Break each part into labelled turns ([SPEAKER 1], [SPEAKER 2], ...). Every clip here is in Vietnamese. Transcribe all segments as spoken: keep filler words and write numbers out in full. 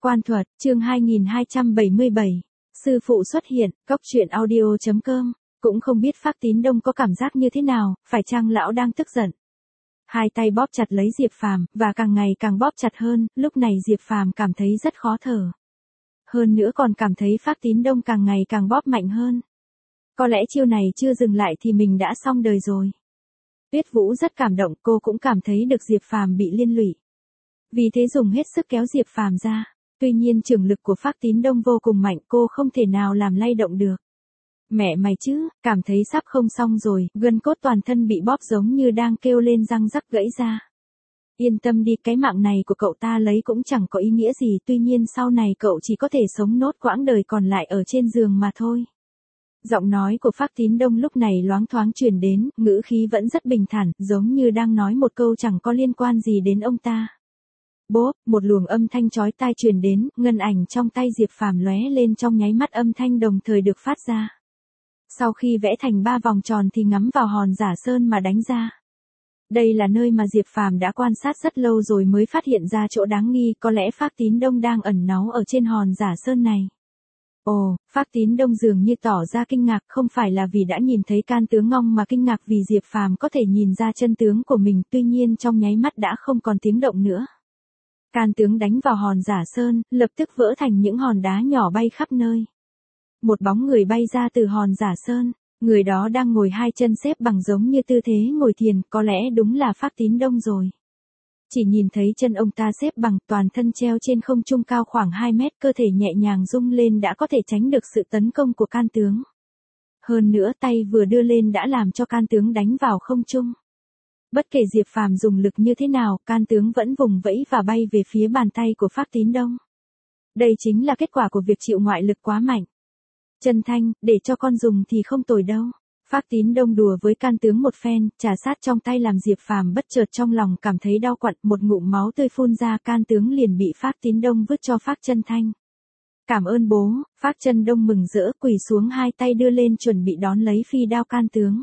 [SPEAKER 1] Quan thuật, chương hai nghìn hai trăm bảy mươi bảy. Sư phụ xuất hiện, cóc truyện audio chấm com. Cũng không biết Phác Tín Đông có cảm giác như thế nào, phải chăng lão đang tức giận. Hai tay bóp chặt lấy Diệp Phàm, và càng ngày càng bóp chặt hơn, lúc này Diệp Phàm cảm thấy rất khó thở. Hơn nữa còn cảm thấy Phác Tín Đông càng ngày càng bóp mạnh hơn. Có lẽ chiêu này chưa dừng lại thì mình đã xong đời rồi. Tuyết Vũ rất cảm động, cô cũng cảm thấy được Diệp Phàm bị liên lụy. Vì thế dùng hết sức kéo Diệp Phàm ra. Tuy nhiên trường lực của Phác Tín Đông vô cùng mạnh, cô không thể nào làm lay động được. Mẹ mày chứ, cảm thấy sắp không xong rồi, gân cốt toàn thân bị bóp giống như đang kêu lên răng rắc gãy ra. Yên tâm đi, cái mạng này của cậu ta lấy cũng chẳng có ý nghĩa gì, tuy nhiên sau này cậu chỉ có thể sống nốt quãng đời còn lại ở trên giường mà thôi. Giọng nói của Phác Tín Đông lúc này loáng thoáng truyền đến, ngữ khí vẫn rất bình thản, giống như đang nói một câu chẳng có liên quan gì đến ông ta. Bốp, một luồng âm thanh chói tai truyền đến, ngân ảnh trong tay Diệp Phàm lóe lên trong nháy mắt, âm thanh đồng thời được phát ra. Sau khi vẽ thành ba vòng tròn thì ngắm vào hòn giả sơn mà đánh ra. Đây là nơi mà Diệp Phàm đã quan sát rất lâu rồi mới phát hiện ra chỗ đáng nghi, có lẽ Phác Tín Đông đang ẩn náu ở trên hòn giả sơn này. Ồ, Phác Tín Đông dường như tỏ ra kinh ngạc, không phải là vì đã nhìn thấy can tướng Ngong mà kinh ngạc vì Diệp Phàm có thể nhìn ra chân tướng của mình, tuy nhiên trong nháy mắt đã không còn tiếng động nữa. Can tướng đánh vào hòn giả sơn, lập tức vỡ thành những hòn đá nhỏ bay khắp nơi. Một bóng người bay ra từ hòn giả sơn, người đó đang ngồi hai chân xếp bằng giống như tư thế ngồi thiền, có lẽ đúng là Phác Tín Đông rồi. Chỉ nhìn thấy chân ông ta xếp bằng, toàn thân treo trên không trung cao khoảng hai mét, cơ thể nhẹ nhàng rung lên đã có thể tránh được sự tấn công của can tướng. Hơn nữa tay vừa đưa lên đã làm cho can tướng đánh vào không trung. Bất kể Diệp Phàm dùng lực như thế nào, can tướng vẫn vùng vẫy và bay về phía bàn tay của Phác Tín Đông. Đây chính là kết quả của việc chịu ngoại lực quá mạnh. Trần Thanh, để cho con dùng thì không tồi đâu. Phác Tín Đông đùa với can tướng một phen, trà sát trong tay làm Diệp Phàm bất chợt trong lòng cảm thấy đau quặn, một ngụm máu tươi phun ra, can tướng liền bị Phác Tín Đông vứt cho Phác Trân Thanh. Cảm ơn bố. Phác Trân Đông mừng rỡ quỳ xuống, hai tay đưa lên chuẩn bị đón lấy phi đao can tướng.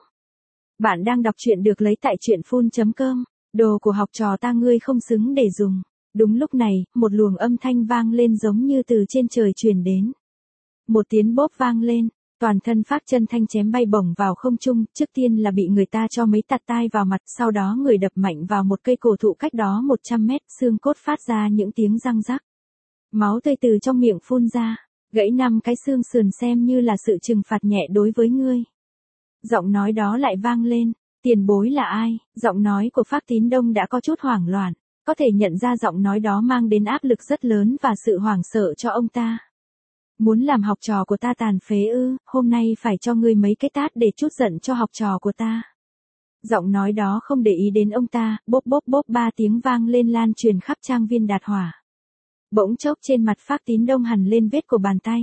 [SPEAKER 1] Bạn đang đọc truyện được lấy tại truyện phun chấm com. Đồ của học trò ta ngươi không xứng để dùng. Đúng lúc này, một luồng âm thanh vang lên giống như từ trên trời truyền đến. Một tiếng bốp vang lên, toàn thân Phác Trân Thanh chém bay bổng vào không trung, trước tiên là bị người ta cho mấy tạt tai vào mặt, sau đó người đập mạnh vào một cây cổ thụ cách đó một trăm mét, xương cốt phát ra những tiếng răng rắc. Máu tươi từ trong miệng phun ra, gãy năm cái xương sườn xem như là sự trừng phạt nhẹ đối với ngươi. Giọng nói đó lại vang lên, tiền bối là ai? Giọng nói của Phác Tín Đông đã có chút hoảng loạn, có thể nhận ra giọng nói đó mang đến áp lực rất lớn và sự hoảng sợ cho ông ta. Muốn làm học trò của ta tàn phế ư, hôm nay phải cho ngươi mấy cái tát để trút giận cho học trò của ta. Giọng nói đó không để ý đến ông ta, bốp bốp bốp ba tiếng vang lên lan truyền khắp trang viên Đạt Hỏa. Bỗng chốc trên mặt Phác Tín Đông hằn lên vết của bàn tay.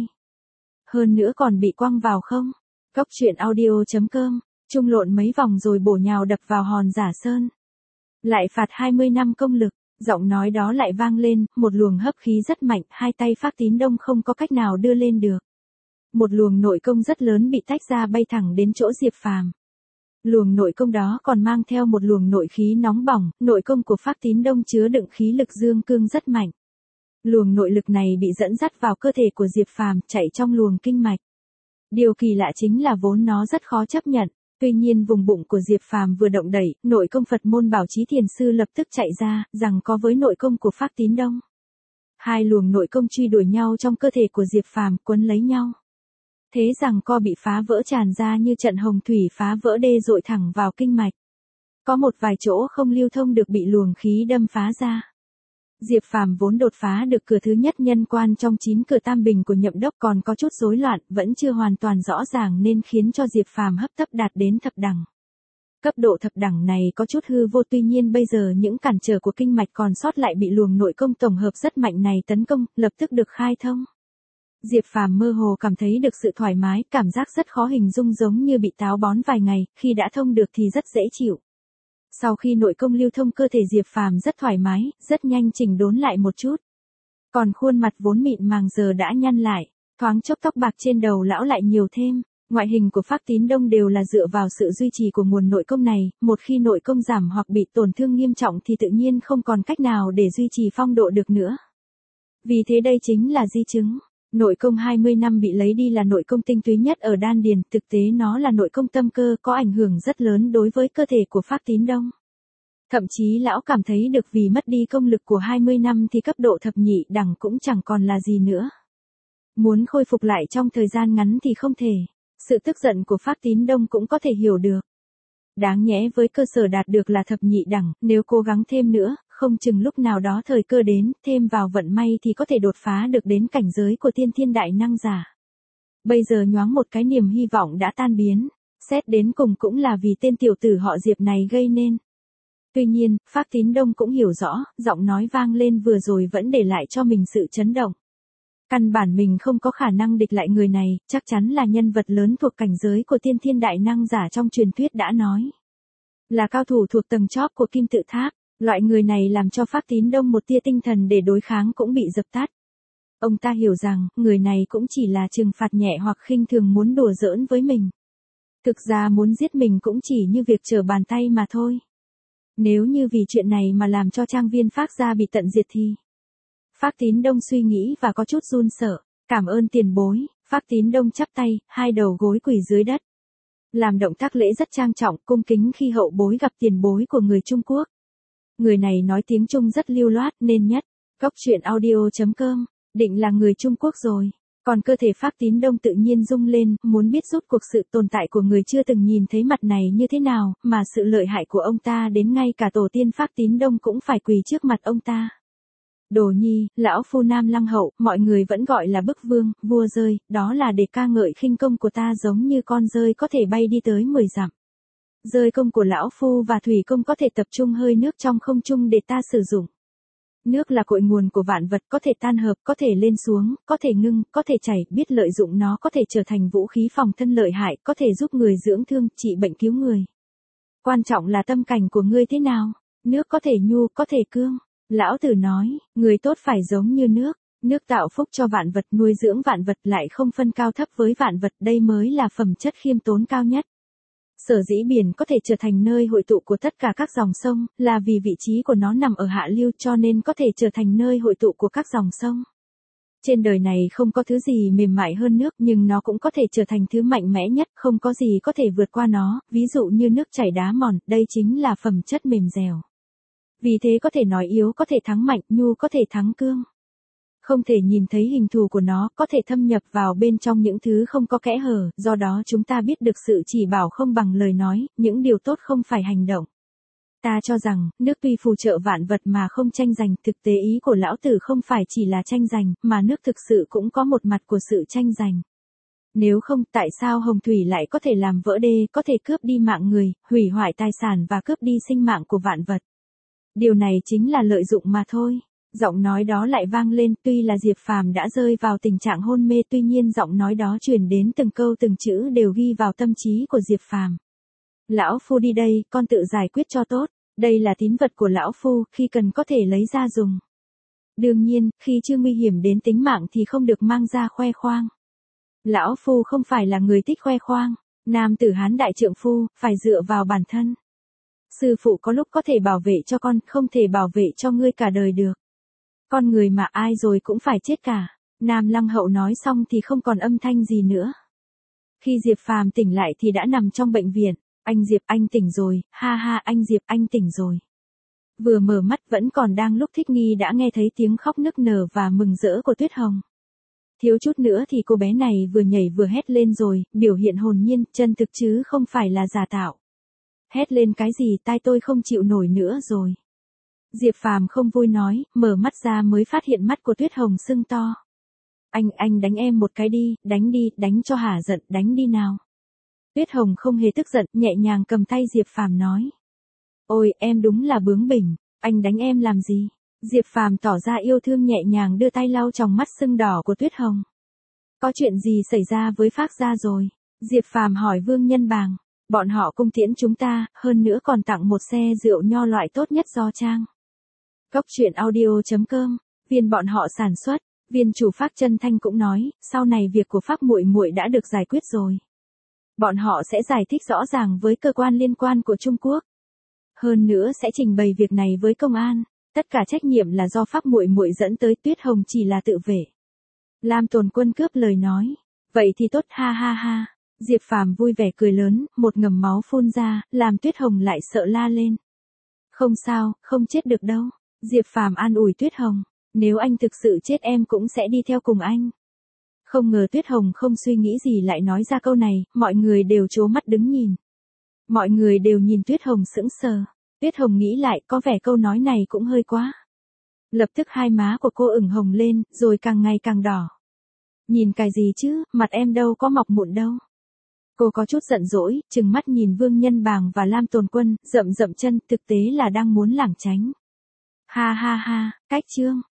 [SPEAKER 1] Hơn nữa còn bị quăng vào không. Cóc truyện audio chấm com, trung lộn mấy vòng rồi bổ nhào đập vào hòn giả sơn. Lại phạt hai mươi năm công lực. Giọng nói đó lại vang lên, một luồng hấp khí rất mạnh, hai tay Phác Tín Đông không có cách nào đưa lên được. Một luồng nội công rất lớn bị tách ra bay thẳng đến chỗ Diệp Phàm. Luồng nội công đó còn mang theo một luồng nội khí nóng bỏng, nội công của Phác Tín Đông chứa đựng khí lực dương cương rất mạnh. Luồng nội lực này bị dẫn dắt vào cơ thể của Diệp Phàm, chạy trong luồng kinh mạch. Điều kỳ lạ chính là vốn nó rất khó chấp nhận. Tuy nhiên vùng bụng của Diệp Phàm vừa động đẩy, nội công Phật môn Bảo Chí Thiền Sư lập tức chạy ra, rằng có với nội công của Phác Tín Đông. Hai luồng nội công truy đuổi nhau trong cơ thể của Diệp Phàm, quấn lấy nhau. Thế rằng co bị phá vỡ tràn ra như trận hồng thủy phá vỡ đê dội thẳng vào kinh mạch. Có một vài chỗ không lưu thông được bị luồng khí đâm phá ra. Diệp Phàm vốn đột phá được cửa thứ nhất nhân quan trong chín cửa tam bình của Nhậm Đốc còn có chút rối loạn, vẫn chưa hoàn toàn rõ ràng nên khiến cho Diệp Phàm hấp tấp đạt đến thập đẳng. Cấp độ thập đẳng này có chút hư vô, tuy nhiên bây giờ những cản trở của kinh mạch còn sót lại bị luồng nội công tổng hợp rất mạnh này tấn công, lập tức được khai thông. Diệp Phàm mơ hồ cảm thấy được sự thoải mái, cảm giác rất khó hình dung, giống như bị táo bón vài ngày, khi đã thông được thì rất dễ chịu. Sau khi nội công lưu thông, cơ thể Diệp Phàm rất thoải mái, rất nhanh chỉnh đốn lại một chút. Còn khuôn mặt vốn mịn màng giờ đã nhăn lại, thoáng chốc tóc bạc trên đầu lão lại nhiều thêm. Ngoại hình của Phác Tín Đông đều là dựa vào sự duy trì của nguồn nội công này, một khi nội công giảm hoặc bị tổn thương nghiêm trọng thì tự nhiên không còn cách nào để duy trì phong độ được nữa. Vì thế đây chính là di chứng. Nội công hai mươi năm bị lấy đi là nội công tinh túy nhất ở đan điền, thực tế nó là nội công tâm cơ có ảnh hưởng rất lớn đối với cơ thể của Phác Tín Đông. Thậm chí lão cảm thấy được vì mất đi công lực của hai mươi năm thì cấp độ thập nhị đẳng cũng chẳng còn là gì nữa. Muốn khôi phục lại trong thời gian ngắn thì không thể. Sự tức giận của Phác Tín Đông cũng có thể hiểu được. Đáng nhẽ với cơ sở đạt được là thập nhị đẳng, nếu cố gắng thêm nữa, không chừng lúc nào đó thời cơ đến, thêm vào vận may thì có thể đột phá được đến cảnh giới của tiên thiên đại năng giả. Bây giờ nhoáng một cái niềm hy vọng đã tan biến, xét đến cùng cũng là vì tên tiểu tử họ Diệp này gây nên. Tuy nhiên, Phác Tín Đông cũng hiểu rõ, giọng nói vang lên vừa rồi vẫn để lại cho mình sự chấn động. Căn bản mình không có khả năng địch lại người này, chắc chắn là nhân vật lớn thuộc cảnh giới của tiên thiên đại năng giả trong truyền thuyết đã nói. Là cao thủ thuộc tầng chóp của kim tự tháp, loại người này làm cho Phác Tín Đông một tia tinh thần để đối kháng cũng bị dập tắt. Ông ta hiểu rằng, người này cũng chỉ là trừng phạt nhẹ hoặc khinh thường muốn đùa giỡn với mình. Thực ra muốn giết mình cũng chỉ như việc trở bàn tay mà thôi. Nếu như vì chuyện này mà làm cho trang viên Phác gia bị tận diệt thì... Phác Tín Đông suy nghĩ và có chút run sợ. Cảm ơn tiền bối. Phác Tín Đông chắp tay, hai đầu gối quỳ dưới đất. Làm động tác lễ rất trang trọng, cung kính khi hậu bối gặp tiền bối của người Trung Quốc. Người này nói tiếng Trung rất lưu loát nên nhất. Góc truyện audio chấm com, định là người Trung Quốc rồi. Còn cơ thể Phác Tín Đông tự nhiên rung lên, muốn biết rốt cuộc sự tồn tại của người chưa từng nhìn thấy mặt này như thế nào, mà sự lợi hại của ông ta đến ngay cả tổ tiên Phác Tín Đông cũng phải quỳ trước mặt ông ta. Đồ nhi, lão phu Nam Lăng Hậu, mọi người vẫn gọi là bức vương, vua rơi, đó là để ca ngợi khinh công của ta giống như con rơi có thể bay đi tới mười dặm. Rơi công của lão phu và thủy công có thể tập trung hơi nước trong không trung để ta sử dụng. Nước là cội nguồn của vạn vật, có thể tan hợp, có thể lên xuống, có thể ngưng, có thể chảy, biết lợi dụng nó có thể trở thành vũ khí phòng thân lợi hại, có thể giúp người dưỡng thương, trị bệnh cứu người. Quan trọng là tâm cảnh của ngươi thế nào, nước có thể nhu, có thể cương. Lão Tử nói, người tốt phải giống như nước, nước tạo phúc cho vạn vật, nuôi dưỡng vạn vật lại không phân cao thấp với vạn vật, đây mới là phẩm chất khiêm tốn cao nhất. Sở dĩ biển có thể trở thành nơi hội tụ của tất cả các dòng sông, là vì vị trí của nó nằm ở hạ lưu cho nên có thể trở thành nơi hội tụ của các dòng sông. Trên đời này không có thứ gì mềm mại hơn nước nhưng nó cũng có thể trở thành thứ mạnh mẽ nhất, không có gì có thể vượt qua nó, ví dụ như nước chảy đá mòn, đây chính là phẩm chất mềm dẻo. Vì thế có thể nói yếu có thể thắng mạnh, nhu có thể thắng cương. Không thể nhìn thấy hình thù của nó, có thể thâm nhập vào bên trong những thứ không có kẽ hở, do đó chúng ta biết được sự chỉ bảo không bằng lời nói, những điều tốt không phải hành động. Ta cho rằng, nước tuy phù trợ vạn vật mà không tranh giành, thực tế ý của lão tử không phải chỉ là tranh giành, mà nước thực sự cũng có một mặt của sự tranh giành. Nếu không, tại sao hồng thủy lại có thể làm vỡ đê, có thể cướp đi mạng người, hủy hoại tài sản và cướp đi sinh mạng của vạn vật? Điều này chính là lợi dụng mà thôi. Giọng nói đó lại vang lên, tuy là Diệp Phàm đã rơi vào tình trạng hôn mê, tuy nhiên giọng nói đó truyền đến từng câu từng chữ đều ghi vào tâm trí của Diệp Phàm. Lão phu đi đây, con tự giải quyết cho tốt, đây là tín vật của lão phu, khi cần có thể lấy ra dùng. Đương nhiên, khi chưa nguy hiểm đến tính mạng thì không được mang ra khoe khoang. Lão phu không phải là người thích khoe khoang, nam tử Hán đại trượng phu, phải dựa vào bản thân. Sư phụ có lúc có thể bảo vệ cho con, không thể bảo vệ cho ngươi cả đời được. Con người mà ai rồi cũng phải chết cả. Nam Lăng Hậu nói xong thì không còn âm thanh gì nữa. Khi Diệp Phàm tỉnh lại thì đã nằm trong bệnh viện. Anh Diệp anh tỉnh rồi, ha ha anh Diệp anh tỉnh rồi. Vừa mở mắt vẫn còn đang lúc thích nghi đã nghe thấy tiếng khóc nức nở và mừng rỡ của Tuyết Hồng. Thiếu chút nữa thì cô bé này vừa nhảy vừa hét lên rồi, biểu hiện hồn nhiên, chân thực chứ không phải là giả tạo. Hét lên cái gì, tai tôi không chịu nổi nữa rồi. Diệp Phàm không vui nói, mở mắt ra mới phát hiện mắt của Tuyết Hồng sưng to. Anh, anh đánh em một cái đi, đánh đi, đánh cho hả giận, đánh đi nào. Tuyết Hồng không hề tức giận, nhẹ nhàng cầm tay Diệp Phàm nói. Ôi, em đúng là bướng bỉnh, anh đánh em làm gì? Diệp Phàm tỏ ra yêu thương nhẹ nhàng đưa tay lau tròng mắt sưng đỏ của Tuyết Hồng. Có chuyện gì xảy ra với Phác gia rồi? Diệp Phàm hỏi Vương Nhân Bàng. Bọn họ cung tiễn chúng ta, hơn nữa còn tặng một xe rượu nho loại tốt nhất do trang. Góc truyện audio chấm com, viên bọn họ sản xuất, viên chủ Phác Chân Thanh cũng nói, sau này việc của Phác muội muội đã được giải quyết rồi. Bọn họ sẽ giải thích rõ ràng với cơ quan liên quan của Trung Quốc. Hơn nữa sẽ trình bày việc này với công an. Tất cả trách nhiệm là do Phác muội muội dẫn tới, Tuyết Hồng chỉ là tự vệ. Lam Tồn Quân cướp lời nói. Vậy thì tốt, ha ha ha. Diệp Phàm vui vẻ cười lớn, một ngầm máu phun ra, làm Tuyết Hồng lại sợ la lên. Không sao, không chết được đâu. Diệp Phàm an ủi Tuyết Hồng. Nếu anh thực sự chết em cũng sẽ đi theo cùng anh. Không ngờ Tuyết Hồng không suy nghĩ gì lại nói ra câu này, mọi người đều trố mắt đứng nhìn. Mọi người đều nhìn Tuyết Hồng sững sờ. Tuyết Hồng nghĩ lại, có vẻ câu nói này cũng hơi quá. Lập tức hai má của cô ửng hồng lên, rồi càng ngày càng đỏ. Nhìn cái gì chứ, mặt em đâu có mọc mụn đâu. Cô có chút giận dỗi, trừng mắt nhìn Vương Nhân Bàng và Lam Tồn Quân, rậm rậm chân, thực tế là đang muốn lảng tránh. Ha ha ha, cách chương.